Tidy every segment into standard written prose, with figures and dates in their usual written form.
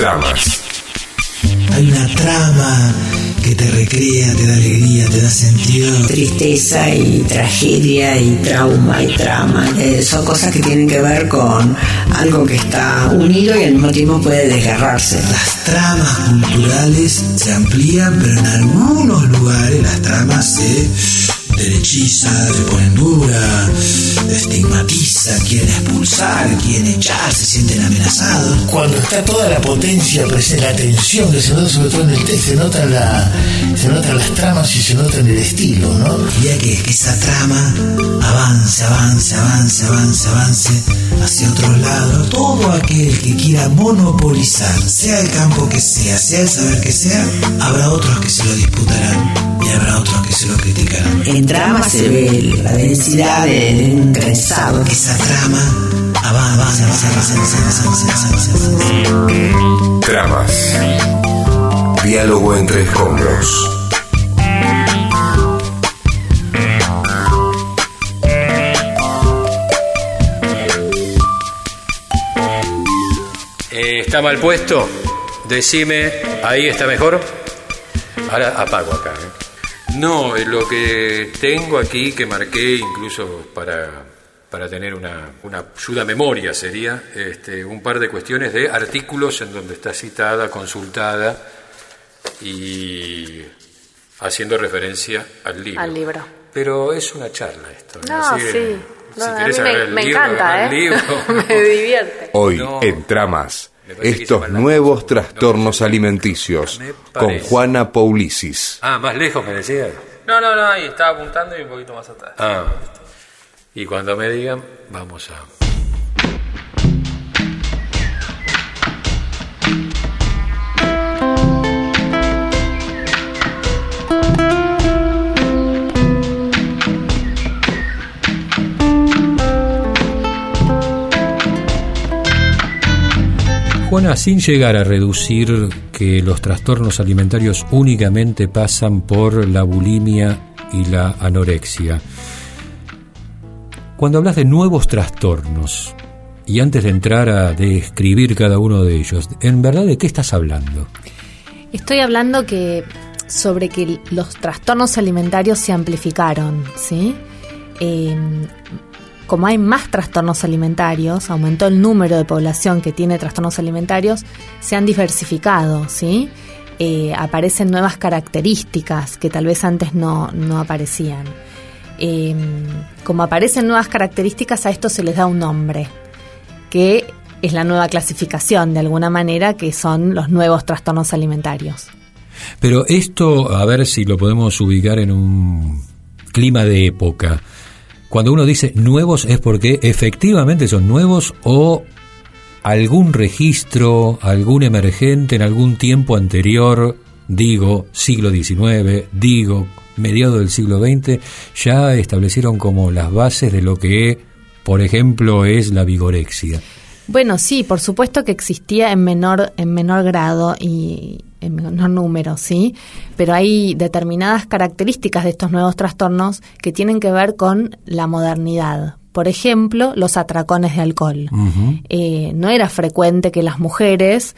Dramas. Hay una trama que te recrea, te da alegría, te da sentido. Tristeza y tragedia y trauma y trama. Son cosas que tienen que ver con algo que está unido y al mismo tiempo puede desgarrarse. Las tramas culturales se amplían, pero en algunos lugares las tramas se derechizan, se ponen duras, estigmatizan, quieren expulsar, quieren echar, se sienten amenazados. Cuando está toda la potencia presente, la tensión que se nota sobre todo en el texto, se notan las tramas y se nota en el estilo, ¿no? Quería que esa trama avance hacia otros lados. Todo aquel que quiera monopolizar, sea el campo que sea el saber que sea, habrá otros que se lo disputarán y habrá otros que se lo criticarán. En trama se ve la densidad de un trenzado. Esa trama avanza. Tramas. Diálogo entre escombros. ¿Está mal puesto? Decime, ¿ahí está mejor? Ahora apago acá. No, lo que tengo aquí, que marqué incluso para tener una ayuda a memoria, sería un par de cuestiones de artículos en donde está citada, consultada y haciendo referencia al libro. Al libro. Pero es una charla esto. No, así, sí. Si No, querés a mí agarrar el me libro, encanta, agarrar el libro. Me divierte. Hoy No. en Tramas, Me parece que hice estos mal la nuevos cosa. trastornos No, alimenticios me con parece. Juana Poulicis. Ah, más lejos me decías. No, ahí estaba apuntando y un poquito más atrás. Ah, y cuando me digan, vamos a... Juana, sin llegar a reducir que los trastornos alimentarios únicamente pasan por la bulimia y la anorexia, cuando hablas de nuevos trastornos, y antes de entrar a describir cada uno de ellos, ¿en verdad de qué estás hablando? Estoy hablando sobre que los trastornos alimentarios se amplificaron, ¿sí? Como hay más trastornos alimentarios, aumentó el número de población que tiene trastornos alimentarios, se han diversificado, ¿sí? Aparecen nuevas características que tal vez antes no aparecían. Como aparecen nuevas características, a esto se les da un nombre, que es la nueva clasificación, de alguna manera, que son los nuevos trastornos alimentarios. Pero esto, a ver si lo podemos ubicar en un clima de época. Cuando uno dice nuevos, ¿es porque efectivamente son nuevos o algún registro, algún emergente en algún tiempo anterior, digo siglo XIX, digo mediados del siglo XX, ya establecieron como las bases de lo que, por ejemplo, es la vigorexia? Bueno, sí, por supuesto que existía en menor grado y en menor número, ¿sí? Pero hay determinadas características de estos nuevos trastornos que tienen que ver con la modernidad. Por ejemplo, los atracones de alcohol. Uh-huh. No era frecuente que las mujeres,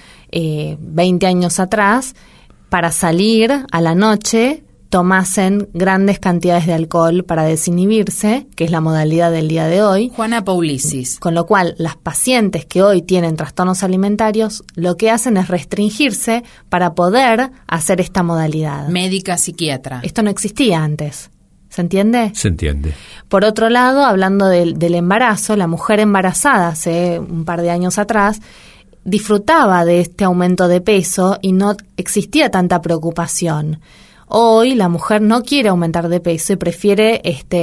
20 años atrás, para salir a la noche, tomasen grandes cantidades de alcohol para desinhibirse, que es la modalidad del día de hoy. Juana Poulicis. Con lo cual, las pacientes que hoy tienen trastornos alimentarios, lo que hacen es restringirse para poder hacer esta modalidad. Médica psiquiatra. Esto no existía antes. ¿Se entiende? Se entiende. Por otro lado, hablando del embarazo, la mujer embarazada hace un par de años atrás disfrutaba de este aumento de peso y no existía tanta preocupación. Hoy la mujer no quiere aumentar de peso y prefiere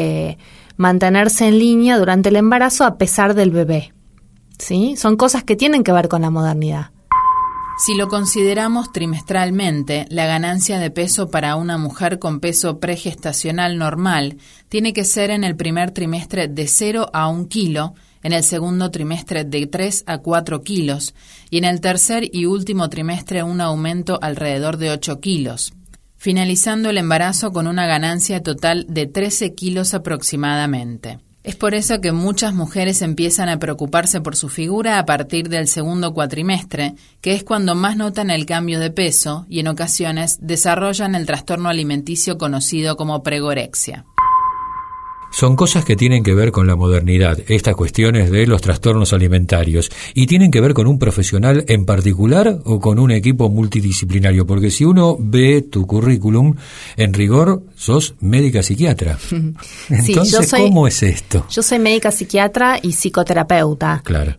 mantenerse en línea durante el embarazo a pesar del bebé. ¿Sí? Son cosas que tienen que ver con la modernidad. Si lo consideramos trimestralmente, la ganancia de peso para una mujer con peso pregestacional normal tiene que ser en el primer trimestre de 0 a 1 kilo, en el segundo trimestre de 3 a 4 kilos y en el tercer y último trimestre un aumento alrededor de 8 kilos. Finalizando el embarazo con una ganancia total de 13 kilos aproximadamente. Es por eso que muchas mujeres empiezan a preocuparse por su figura a partir del segundo cuatrimestre, que es cuando más notan el cambio de peso y en ocasiones desarrollan el trastorno alimenticio conocido como pregorexia. Son cosas que tienen que ver con la modernidad, estas cuestiones de los trastornos alimentarios, y tienen que ver con un profesional en particular o con un equipo multidisciplinario, porque si uno ve tu currículum, en rigor sos médica psiquiatra. Entonces, sí, ¿cómo es esto? Yo soy médica psiquiatra y psicoterapeuta. Claro.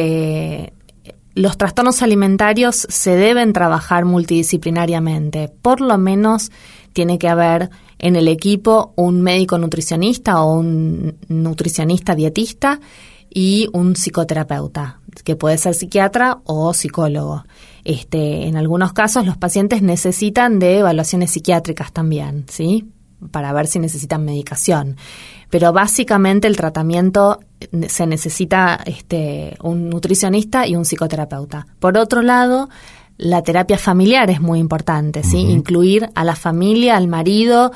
Los trastornos alimentarios se deben trabajar multidisciplinariamente, por lo menos tiene que haber en el equipo un médico nutricionista o un nutricionista dietista y un psicoterapeuta, que puede ser psiquiatra o psicólogo. En algunos casos los pacientes necesitan de evaluaciones psiquiátricas también, ¿sí? Para ver si necesitan medicación. Pero básicamente el tratamiento se necesita un nutricionista y un psicoterapeuta. Por otro lado, la terapia familiar es muy importante, ¿sí? Uh-huh. Incluir a la familia, al marido,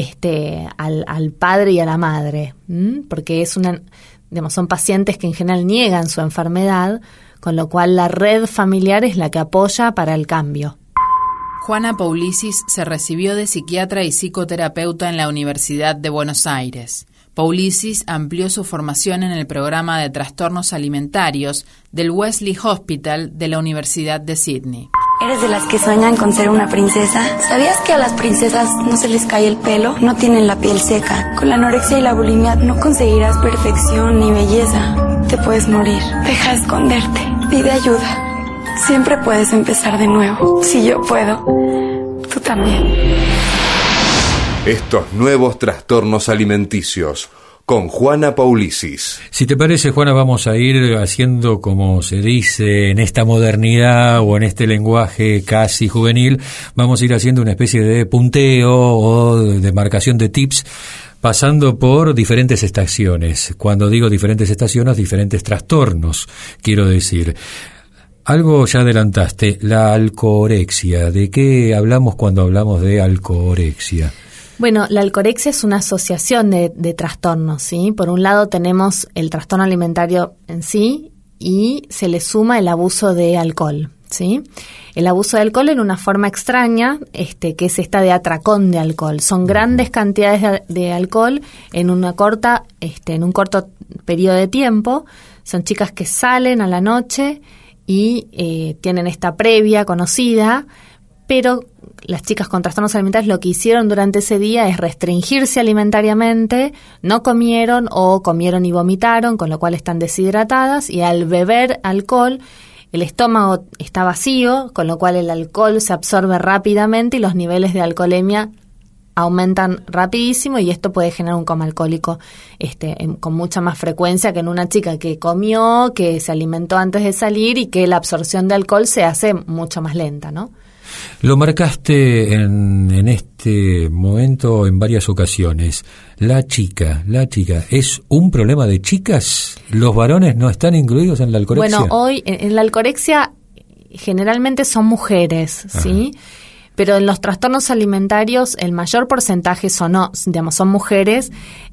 al padre y a la madre, porque son pacientes que en general niegan su enfermedad, con lo cual la red familiar es la que apoya para el cambio. Juana Poulicis se recibió de psiquiatra y psicoterapeuta en la Universidad de Buenos Aires. Poulicis amplió su formación en el programa de trastornos alimentarios del Wesley Hospital de la Universidad de Sydney. ¿Eres de las que sueñan con ser una princesa? ¿Sabías que a las princesas no se les cae el pelo? No tienen la piel seca. Con la anorexia y la bulimia no conseguirás perfección ni belleza. Te puedes morir. Deja de esconderte. Pide ayuda. Siempre puedes empezar de nuevo. Si yo puedo, tú también. Estos nuevos trastornos alimenticios, con Juana Poulicis. Si te parece, Juana, vamos a ir haciendo, como se dice en esta modernidad o en este lenguaje casi juvenil, vamos a ir haciendo una especie de punteo o de marcación de tips, pasando por diferentes estaciones. Cuando digo diferentes estaciones, diferentes trastornos, quiero decir. Algo ya adelantaste, la alcohorexia. ¿De qué hablamos cuando hablamos de alcohorexia? Bueno, la alcohorexia es una asociación de trastornos, ¿sí? Por un lado tenemos el trastorno alimentario en sí y se le suma el abuso de alcohol, ¿sí? El abuso de alcohol en una forma extraña, que es esta de atracón de alcohol. Son grandes cantidades de alcohol en un corto periodo de tiempo. Son chicas que salen a la noche y tienen esta previa conocida, pero las chicas con trastornos alimentarios lo que hicieron durante ese día es restringirse alimentariamente, no comieron o comieron y vomitaron, con lo cual están deshidratadas, y al beber alcohol el estómago está vacío, con lo cual el alcohol se absorbe rápidamente y los niveles de alcoholemia aumentan rapidísimo, y esto puede generar un coma alcohólico con mucha más frecuencia que en una chica que comió, que se alimentó antes de salir y que la absorción de alcohol se hace mucho más lenta, ¿no? Lo marcaste en este momento en varias ocasiones. La chica, ¿es un problema de chicas? ¿Los varones no están incluidos en la alcohorexia? Bueno, hoy en la alcohorexia generalmente son mujeres, ¿sí? Ajá. Pero en los trastornos alimentarios el mayor porcentaje son mujeres.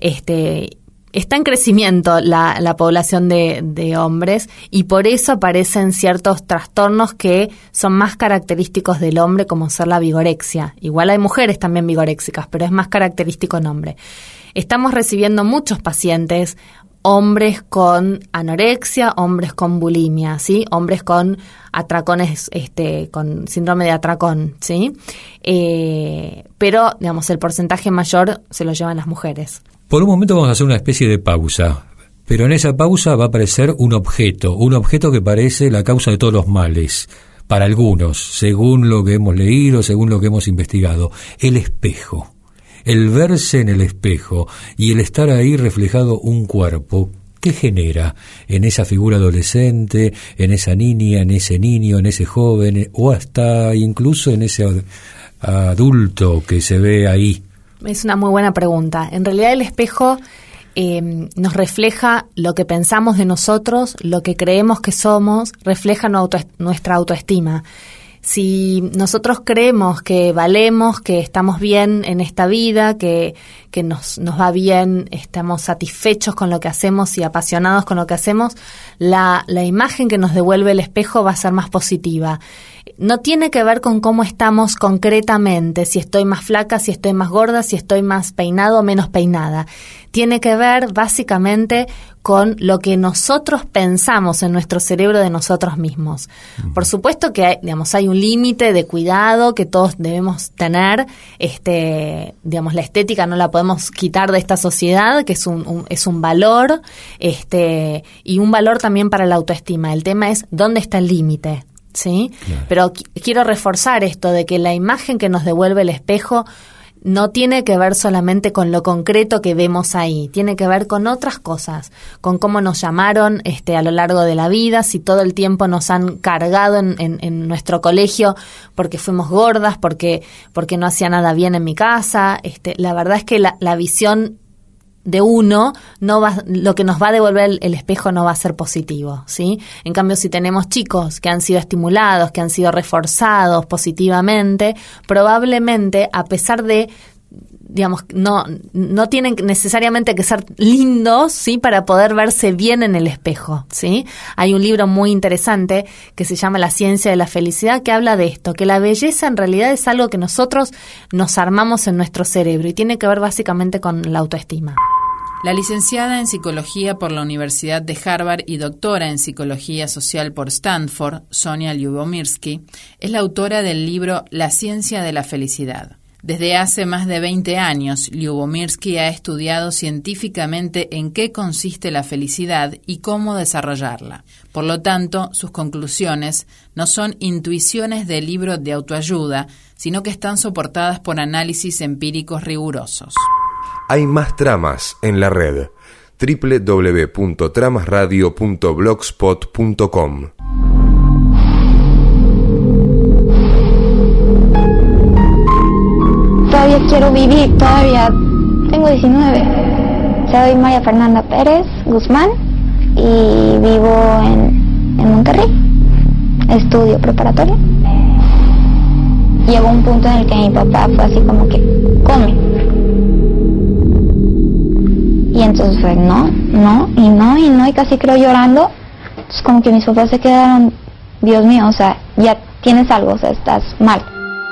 Está en crecimiento la población de hombres, y por eso aparecen ciertos trastornos que son más característicos del hombre, como ser la vigorexia. Igual hay mujeres también vigoréxicas, pero es más característico en hombre. Estamos recibiendo muchos pacientes, hombres con anorexia, hombres con bulimia, ¿sí? Hombres con atracones, con síndrome de atracón, ¿sí? Pero, el porcentaje mayor se lo llevan las mujeres. Por un momento vamos a hacer una especie de pausa, pero en esa pausa va a aparecer un objeto que parece la causa de todos los males, para algunos, según lo que hemos leído, según lo que hemos investigado: el espejo. El verse en el espejo y el estar ahí reflejado un cuerpo, ¿qué genera en esa figura adolescente, en esa niña, en ese niño, en ese joven, o hasta incluso en ese adulto que se ve ahí? Es una muy buena pregunta. En realidad el espejo nos refleja lo que pensamos de nosotros, lo que creemos que somos, refleja nuestra autoestima. Si nosotros creemos que valemos, que estamos bien en esta vida, que que nos va bien, estamos satisfechos con lo que hacemos y apasionados con lo que hacemos, la imagen que nos devuelve el espejo va a ser más positiva. No tiene que ver con cómo estamos concretamente, si estoy más flaca, si estoy más gorda, si estoy más peinado o menos peinada. Tiene que ver básicamente con lo que nosotros pensamos en nuestro cerebro de nosotros mismos. Por supuesto que hay un límite de cuidado que todos debemos tener. La estética no la podemos quitar de esta sociedad, que es un valor, y un valor también para la autoestima. El tema es dónde está el límite. ¿Sí? Claro. Pero quiero reforzar esto de que la imagen que nos devuelve el espejo no tiene que ver solamente con lo concreto que vemos ahí, tiene que ver con otras cosas, con cómo nos llamaron a lo largo de la vida, si todo el tiempo nos han cargado en nuestro colegio porque fuimos gordas, porque no hacía nada bien en mi casa. La verdad es que la visión de uno lo que nos va a devolver el espejo no va a ser positivo, ¿sí? En cambio, si tenemos chicos que han sido estimulados, que han sido reforzados positivamente, probablemente, a pesar de, no tienen necesariamente que ser lindos, ¿sí? Para poder verse bien en el espejo, ¿sí? Hay un libro muy interesante que se llama La ciencia de la felicidad, que habla de esto, que la belleza en realidad es algo que nosotros nos armamos en nuestro cerebro y tiene que ver básicamente con la autoestima. La licenciada en Psicología por la Universidad de Harvard y doctora en Psicología Social por Stanford, Sonia Lyubomirsky, es la autora del libro La ciencia de la felicidad. Desde hace más de 20 años, Lyubomirsky ha estudiado científicamente en qué consiste la felicidad y cómo desarrollarla. Por lo tanto, sus conclusiones no son intuiciones de libro de autoayuda, sino que están soportadas por análisis empíricos rigurosos. Hay más tramas en la red. www.tramasradio.blogspot.com. Todavía quiero vivir, todavía tengo 19. Soy María Fernanda Pérez Guzmán y vivo en Monterrey. Estudio preparatoria. Llegó un punto en el que mi papá fue así como que, come. Y entonces fue no, y casi creo llorando. Entonces como que mis papás se quedaron, Dios mío, o sea, ya tienes algo, o sea, estás mal.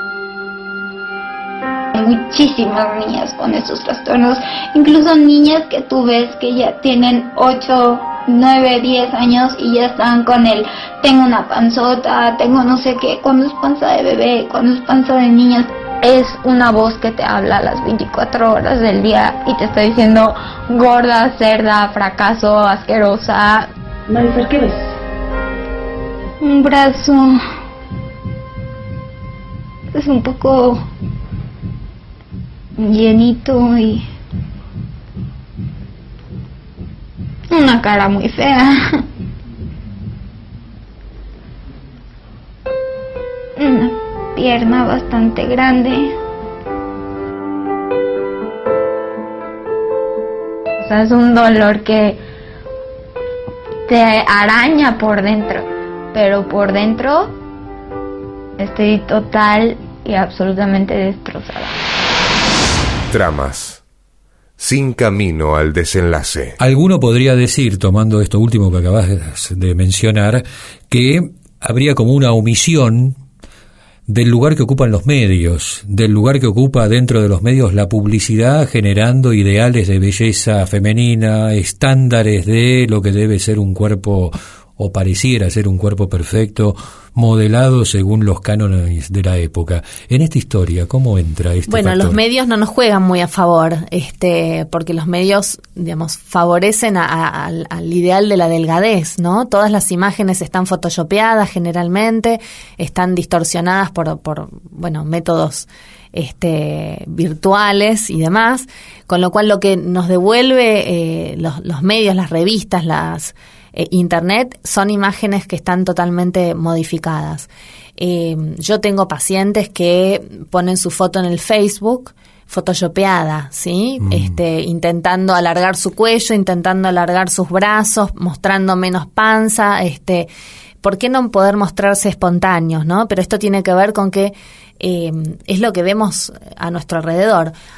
Hay muchísimas niñas con estos trastornos, incluso niñas que tú ves que ya tienen 8, 9, 10 años y ya están con el tengo una panzota, tengo no sé qué, cuando es panza de bebé, cuando es panza de niñas. Es una voz que te habla a las 24 horas del día y te está diciendo gorda, cerda, fracaso, asquerosa. Marifel, ¿qué ves? Un brazo. Es un poco llenito y una cara muy fea. Una pierna bastante grande. O sea, es un dolor que te araña por dentro, pero por dentro estoy total y absolutamente destrozada. Tramas. Sin camino al desenlace. Alguno podría decir, tomando esto último que acabas de mencionar, que habría como una omisión del lugar que ocupan los medios, del lugar que ocupa dentro de los medios la publicidad, generando ideales de belleza femenina, estándares de lo que debe ser un cuerpo, o pareciera ser un cuerpo perfecto, modelado según los cánones de la época. En esta historia, ¿cómo entra este factor? Los medios no nos juegan muy a favor, porque los medios, favorecen al ideal de la delgadez, ¿no? Todas las imágenes están photoshopeadas generalmente, están distorsionadas por métodos virtuales y demás, con lo cual lo que nos devuelve los medios, las revistas, Internet, son imágenes que están totalmente modificadas. Yo tengo pacientes que ponen su foto en el Facebook photoshopeada, ¿sí? Intentando alargar su cuello, intentando alargar sus brazos, mostrando menos panza, ¿por qué no poder mostrarse espontáneos, no? Pero esto tiene que ver con que es lo que vemos a nuestro alrededor.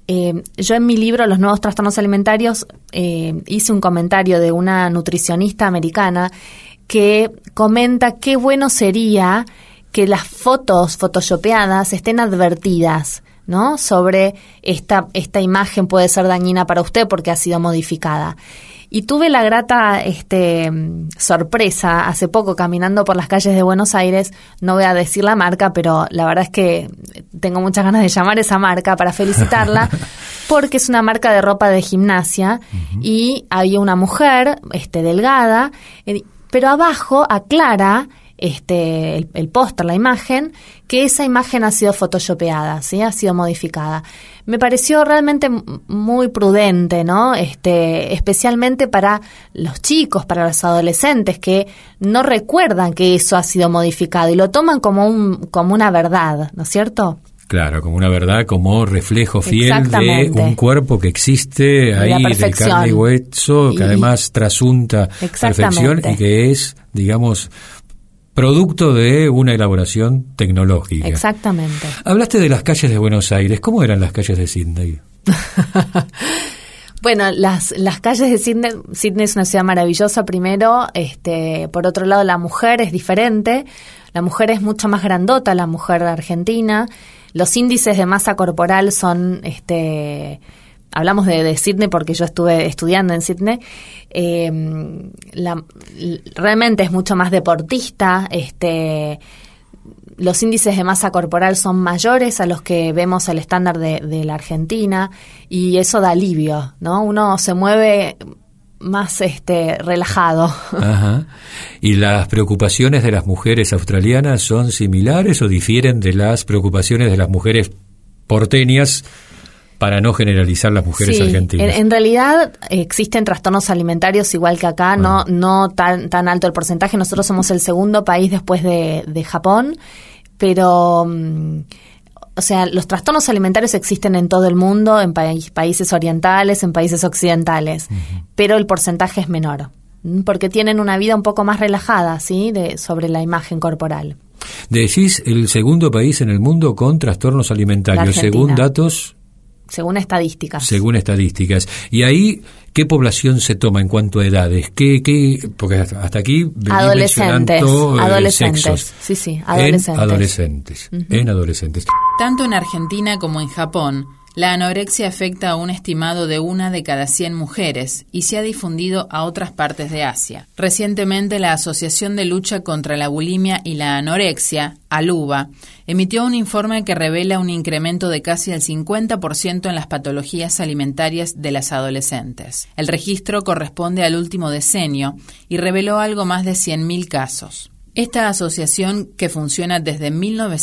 Yo en mi libro, Los nuevos trastornos alimentarios, hice un comentario de una nutricionista americana que comenta qué bueno sería que las fotos photoshopeadas estén advertidas, ¿no? Sobre esta imagen puede ser dañina para usted porque ha sido modificada. Y tuve la grata sorpresa hace poco caminando por las calles de Buenos Aires, no voy a decir la marca, pero la verdad es que tengo muchas ganas de llamar a esa marca para felicitarla, porque es una marca de ropa de gimnasia. Uh-huh. Y había una mujer delgada, pero abajo aclara el póster, la imagen, que esa imagen ha sido photoshopeada, ¿sí? Ha sido modificada. Me pareció realmente muy prudente, ¿no? Especialmente para los chicos, para los adolescentes que no recuerdan que eso ha sido modificado y lo toman como una verdad, ¿no es cierto? Claro, como una verdad, como reflejo fiel de un cuerpo que existe ahí de carne y hueso, que además trasunta perfección y que es, digamos, producto de una elaboración tecnológica. Exactamente. Hablaste de las calles de Buenos Aires. ¿Cómo eran las calles de Sydney? Bueno, las calles de Sydney es una ciudad maravillosa primero. Por otro lado, la mujer es diferente. La mujer es mucho más grandota, la mujer argentina. Los índices de masa corporal son... Hablamos de Sydney porque yo estuve estudiando en Sydney. Realmente es mucho más deportista. Los índices de masa corporal son mayores a los que vemos el estándar de la Argentina y eso da alivio, ¿no? Uno se mueve más relajado. Ajá. ¿Y las preocupaciones de las mujeres australianas son similares o difieren de las preocupaciones de las mujeres porteñas? Para no generalizar las mujeres argentinas. En realidad existen trastornos alimentarios igual que acá, no tan alto el porcentaje. Nosotros somos el segundo país después de Japón, pero o sea, los trastornos alimentarios existen en todo el mundo, en países orientales, en países occidentales, pero el porcentaje es menor, porque tienen una vida un poco más relajada, ¿sí? sobre la imagen corporal. Decís el segundo país en el mundo con trastornos alimentarios, según datos... Según estadísticas. Según estadísticas. ¿Y ahí qué población se toma en cuanto a edades? Porque hasta aquí venís mencionando sexos. Sí, adolescentes. En adolescentes. Tanto en Argentina como en Japón, la anorexia afecta a un estimado de 1 de cada 100 mujeres y se ha difundido a otras partes de Asia. Recientemente, la Asociación de Lucha contra la Bulimia y la Anorexia, ALUBA, emitió un informe que revela un incremento de casi el 50% en las patologías alimentarias de las adolescentes. El registro corresponde al último decenio y reveló algo más de 100.000 casos. Esta asociación, que funciona desde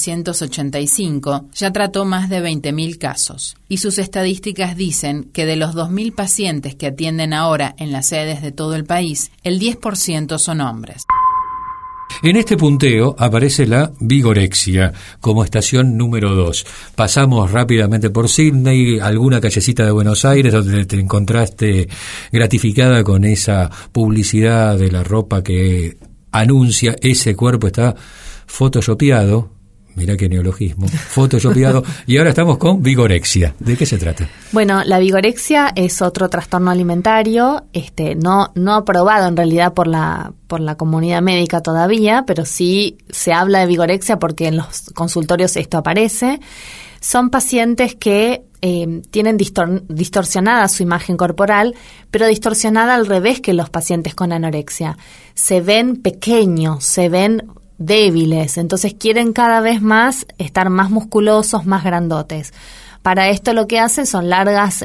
1985, ya trató más de 20.000 casos, y sus estadísticas dicen que de los 2.000 pacientes que atienden ahora en las sedes de todo el país, el 10% son hombres. En este punteo aparece la vigorexia como estación número 2. Pasamos rápidamente por Sydney, alguna callecita de Buenos Aires donde te encontraste gratificada con esa publicidad de la ropa que anuncia ese cuerpo está photoshopeado. Mirá qué neologismo, photoshopeado. Y ahora estamos con vigorexia. ¿De qué se trata? Bueno, la vigorexia es otro trastorno alimentario, no aprobado en realidad por la comunidad médica todavía, pero sí se habla de vigorexia porque en los consultorios esto aparece. Son pacientes que tienen distorsionada su imagen corporal, pero distorsionada al revés que los pacientes con anorexia. Se ven pequeños, se ven débiles, entonces quieren cada vez más estar más musculosos, más grandotes. Para esto lo que hacen son largas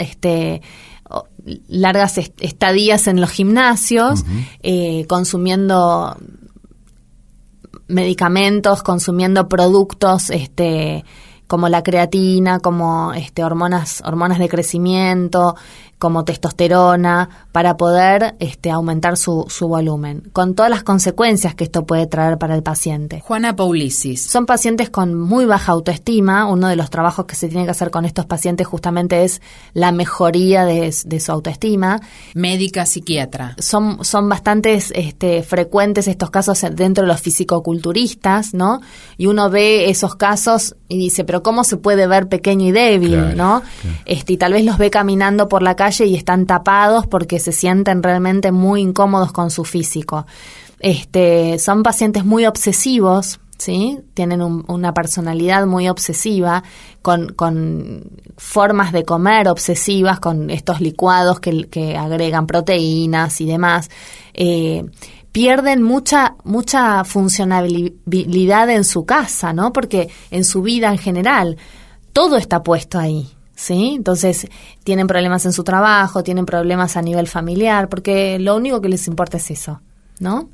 estadías en los gimnasios, consumiendo medicamentos, consumiendo productos como la creatina, como hormonas de crecimiento, como testosterona, para poder aumentar su volumen, con todas las consecuencias que esto puede traer para el paciente. Juana Paulicis. Son pacientes con muy baja autoestima. Uno de los trabajos que se tiene que hacer con estos pacientes justamente es la mejoría de su autoestima. Médica psiquiatra. Son bastantes frecuentes estos casos dentro de los fisicoculturistas, ¿no? Y uno ve esos casos y dice, pero ¿cómo se puede ver pequeño y débil, claro, ¿no? Claro. Y tal vez los ve caminando por la calle y están tapados porque se sienten realmente muy incómodos con su físico. Son pacientes muy obsesivos, ¿sí? Tienen una personalidad muy obsesiva, con formas de comer obsesivas, con estos licuados que agregan proteínas y demás. Pierden mucha funcionalidad en su casa, ¿no? Porque en su vida en general todo está puesto ahí, ¿sí? Entonces tienen problemas en su trabajo, tienen problemas a nivel familiar, porque lo único que les importa es eso, ¿no?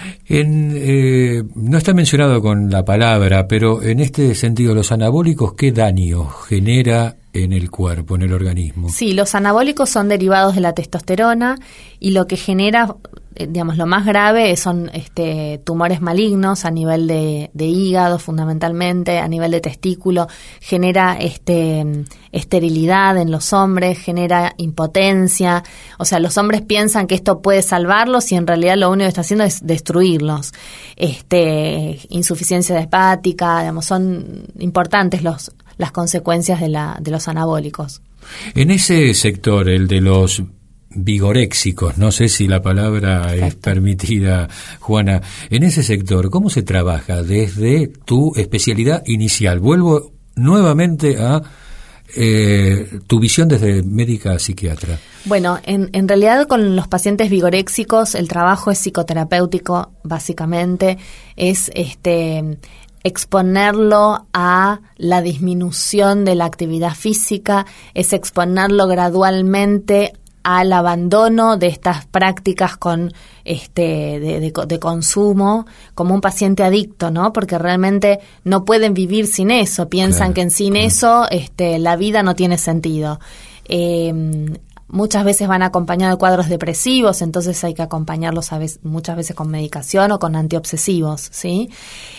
No está mencionado con la palabra, pero en este sentido, los anabólicos, ¿qué daño genera en el cuerpo, en el organismo? Sí, los anabólicos son derivados de la testosterona y lo que genera, digamos, lo más grave son tumores malignos a nivel de hígado, fundamentalmente, a nivel de testículo, genera esterilidad en los hombres, genera impotencia. O sea, los hombres piensan que esto puede salvarlos y en realidad lo único que está haciendo es destruirlos. Insuficiencia hepática, digamos, son importantes las consecuencias de los anabólicos. En ese sector, el de los vigoréxicos, no sé si la palabra es permitida, Juana, en ese sector, ¿cómo se trabaja desde tu especialidad inicial? Vuelvo nuevamente a tu visión desde médica psiquiatra. Bueno, en realidad con los pacientes vigoréxicos el trabajo es psicoterapéutico, básicamente, es exponerlo a la disminución de la actividad física, es exponerlo gradualmente al abandono de estas prácticas de consumo, como un paciente adicto, ¿no? Porque realmente no pueden vivir sin eso, piensan que sin eso la vida no tiene sentido. Muchas veces van acompañados de cuadros depresivos, entonces hay que acompañarlos muchas veces con medicación o con antiobsesivos, ¿sí?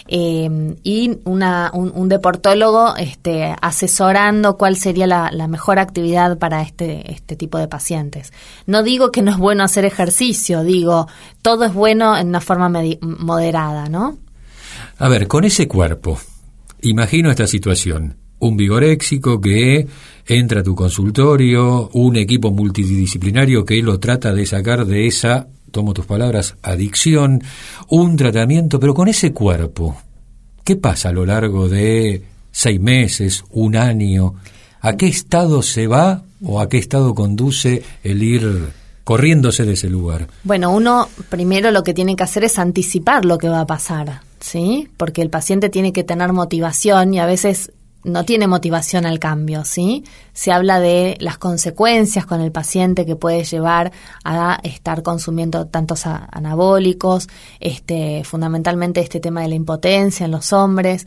Y un deportólogo asesorando cuál sería la mejor actividad para este tipo de pacientes. No digo que no es bueno hacer ejercicio, digo, todo es bueno en una forma moderada, ¿no? A ver, con ese cuerpo, imagino esta situación. Un vigoréxico que entra a tu consultorio, un equipo multidisciplinario que lo trata de sacar de esa, tomo tus palabras, adicción, un tratamiento, pero con ese cuerpo, ¿qué pasa a lo largo de 6 meses, 1 año? ¿A qué estado se va o a qué estado conduce el ir corriéndose de ese lugar? Bueno, uno primero lo que tiene que hacer es anticipar lo que va a pasar, ¿sí? Porque el paciente tiene que tener motivación y a veces no tiene motivación al cambio, ¿sí? Se habla de las consecuencias con el paciente que puede llevar a estar consumiendo tantos anabólicos, fundamentalmente este tema de la impotencia en los hombres.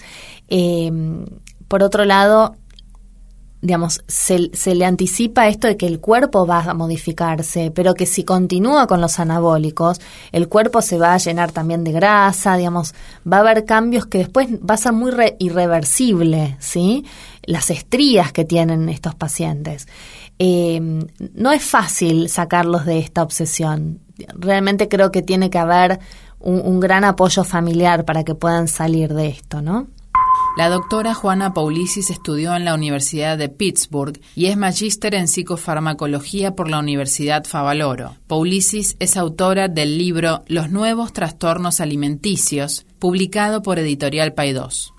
Por otro lado, digamos, se le anticipa esto de que el cuerpo va a modificarse, pero que si continúa con los anabólicos, el cuerpo se va a llenar también de grasa, digamos, va a haber cambios que después va a ser muy irreversible, ¿sí? Las estrías que tienen estos pacientes. No es fácil sacarlos de esta obsesión. Realmente creo que tiene que haber un gran apoyo familiar para que puedan salir de esto, ¿no? La doctora Juana Paulicis estudió en la Universidad de Pittsburgh y es magíster en psicofarmacología por la Universidad Favaloro. Paulicis es autora del libro Los nuevos trastornos alimenticios, publicado por Editorial Paidós.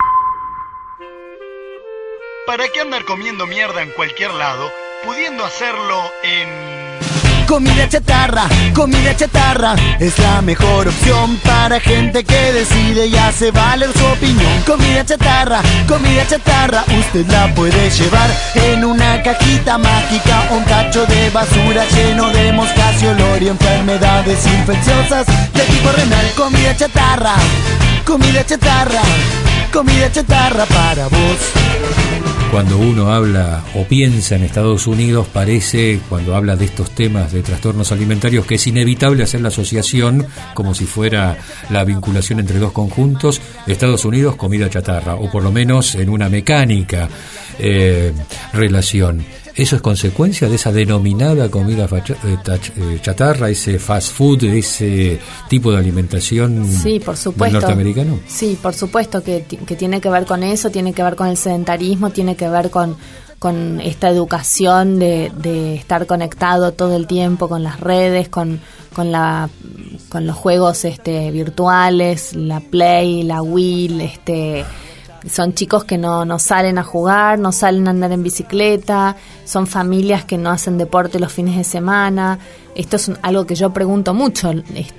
¿Para qué andar comiendo mierda en cualquier lado, pudiendo hacerlo en... Comida chatarra es la mejor opción para gente que decide y hace valer su opinión. Comida chatarra, usted la puede llevar en una cajita mágica, un tacho de basura lleno de moscas y olor y enfermedades infecciosas de tipo renal. Comida chatarra para vos. Cuando uno habla o piensa en Estados Unidos, parece, cuando habla de estos temas de trastornos alimentarios, que es inevitable hacer la asociación, como si fuera la vinculación entre dos conjuntos, Estados Unidos, comida chatarra, o por lo menos en una mecánica relación. ¿Eso es consecuencia de esa denominada comida chatarra, ese fast food, ese tipo de alimentación del norteamericano? Sí, por supuesto que tiene que ver con eso, tiene que ver con el sedentarismo, tiene que ver con esta educación de estar conectado todo el tiempo con las redes, con los juegos virtuales, la Play, la Wii, son chicos que no salen a jugar, no salen a andar en bicicleta, son familias que no hacen deporte los fines de semana. Esto es algo que yo pregunto mucho,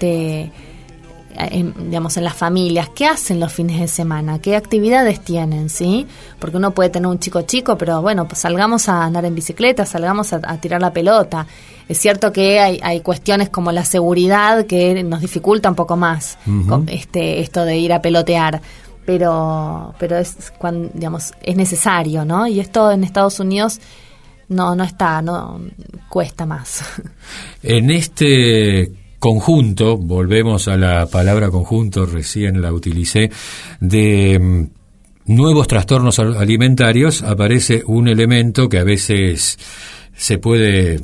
digamos, en las familias, ¿qué hacen los fines de semana? ¿Qué actividades tienen? ¿Sí? Porque uno puede tener un chico, pero bueno, pues salgamos a andar en bicicleta, salgamos a tirar la pelota. Es cierto que hay cuestiones como la seguridad que nos dificulta un poco más, esto de ir a pelotear. Pero es cuando, digamos, es necesario, ¿no? Y esto en Estados Unidos no cuesta más. En este conjunto, volvemos a la palabra conjunto, recién la utilicé, de nuevos trastornos alimentarios, aparece un elemento que a veces se puede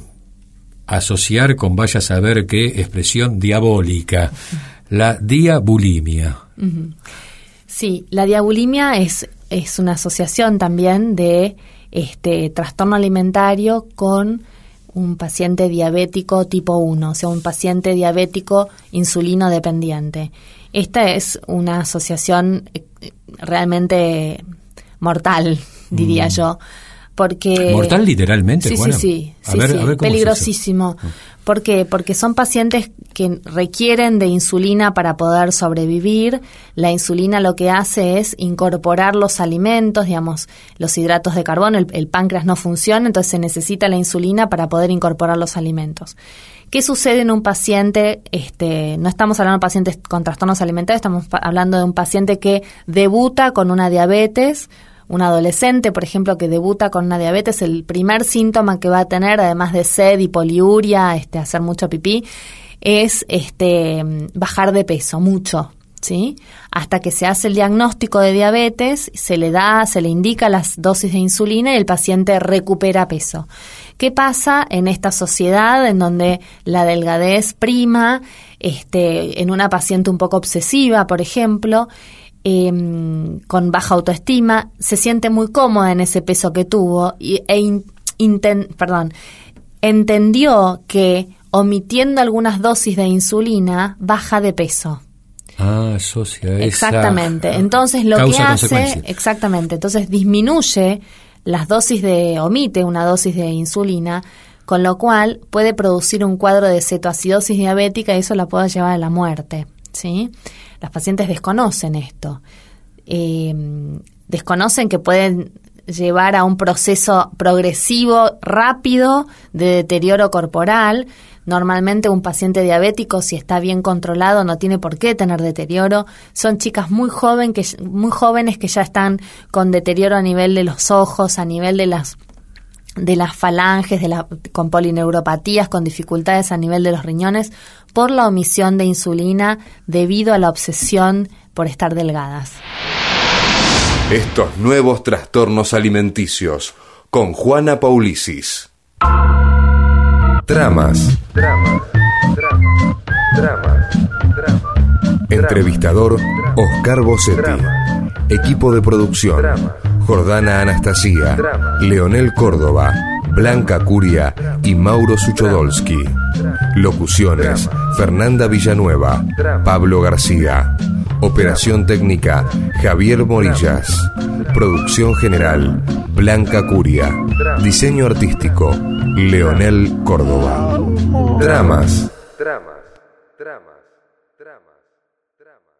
asociar con vaya a saber qué expresión diabólica, la diabulimia. Uh-huh. Sí, la diabulimia es una asociación también de trastorno alimentario con un paciente diabético tipo 1, o sea, un paciente diabético insulino dependiente. Esta es una asociación realmente mortal, diría yo, porque... ¿Mortal literalmente, Juana? Sí, a ver, ¿cómo peligrosísimo. Es eso? ¿Por qué? Porque son pacientes que requieren de insulina para poder sobrevivir. La insulina lo que hace es incorporar los alimentos, digamos, los hidratos de carbono, el páncreas no funciona, entonces se necesita la insulina para poder incorporar los alimentos. ¿Qué sucede en un paciente? No estamos hablando de pacientes con trastornos alimentarios, estamos hablando de un paciente que debuta con una diabetes. Un adolescente, por ejemplo, que debuta con una diabetes, el primer síntoma que va a tener, además de sed y poliuria, hacer mucho pipí, es bajar de peso, mucho, ¿sí? Hasta que se hace el diagnóstico de diabetes, se le indica las dosis de insulina y el paciente recupera peso. ¿Qué pasa en esta sociedad en donde la delgadez prima, en una paciente un poco obsesiva, por ejemplo, con baja autoestima, se siente muy cómoda en ese peso que tuvo entendió que omitiendo algunas dosis de insulina baja de peso. Asocia esa. Exactamente. Entonces lo que hace, exactamente, entonces disminuye las dosis omite una dosis de insulina, con lo cual puede producir un cuadro de cetoacidosis diabética y eso la puede llevar a la muerte, ¿sí? Las pacientes desconocen esto. Desconocen que pueden llevar a un proceso progresivo, rápido, de deterioro corporal. Normalmente un paciente diabético, si está bien controlado, no tiene por qué tener deterioro. Son chicas muy jóvenes que ya están con deterioro a nivel de los ojos, a nivel de las falanges, con polineuropatías, con dificultades a nivel de los riñones, por la omisión de insulina debido a la obsesión por estar delgadas. Estos nuevos trastornos alimenticios, con Juana Paulicis. Tramas. Entrevistador, Oscar Bossetti. Equipo de producción, Jordana Anastasia, Leonel Córdoba, Blanca Curia y Mauro Suchodolski. Locuciones, Fernanda Villanueva, Pablo García. Operación técnica, Javier Morillas. Producción general, Blanca Curia. Diseño artístico, Leonel Córdoba. Tramas.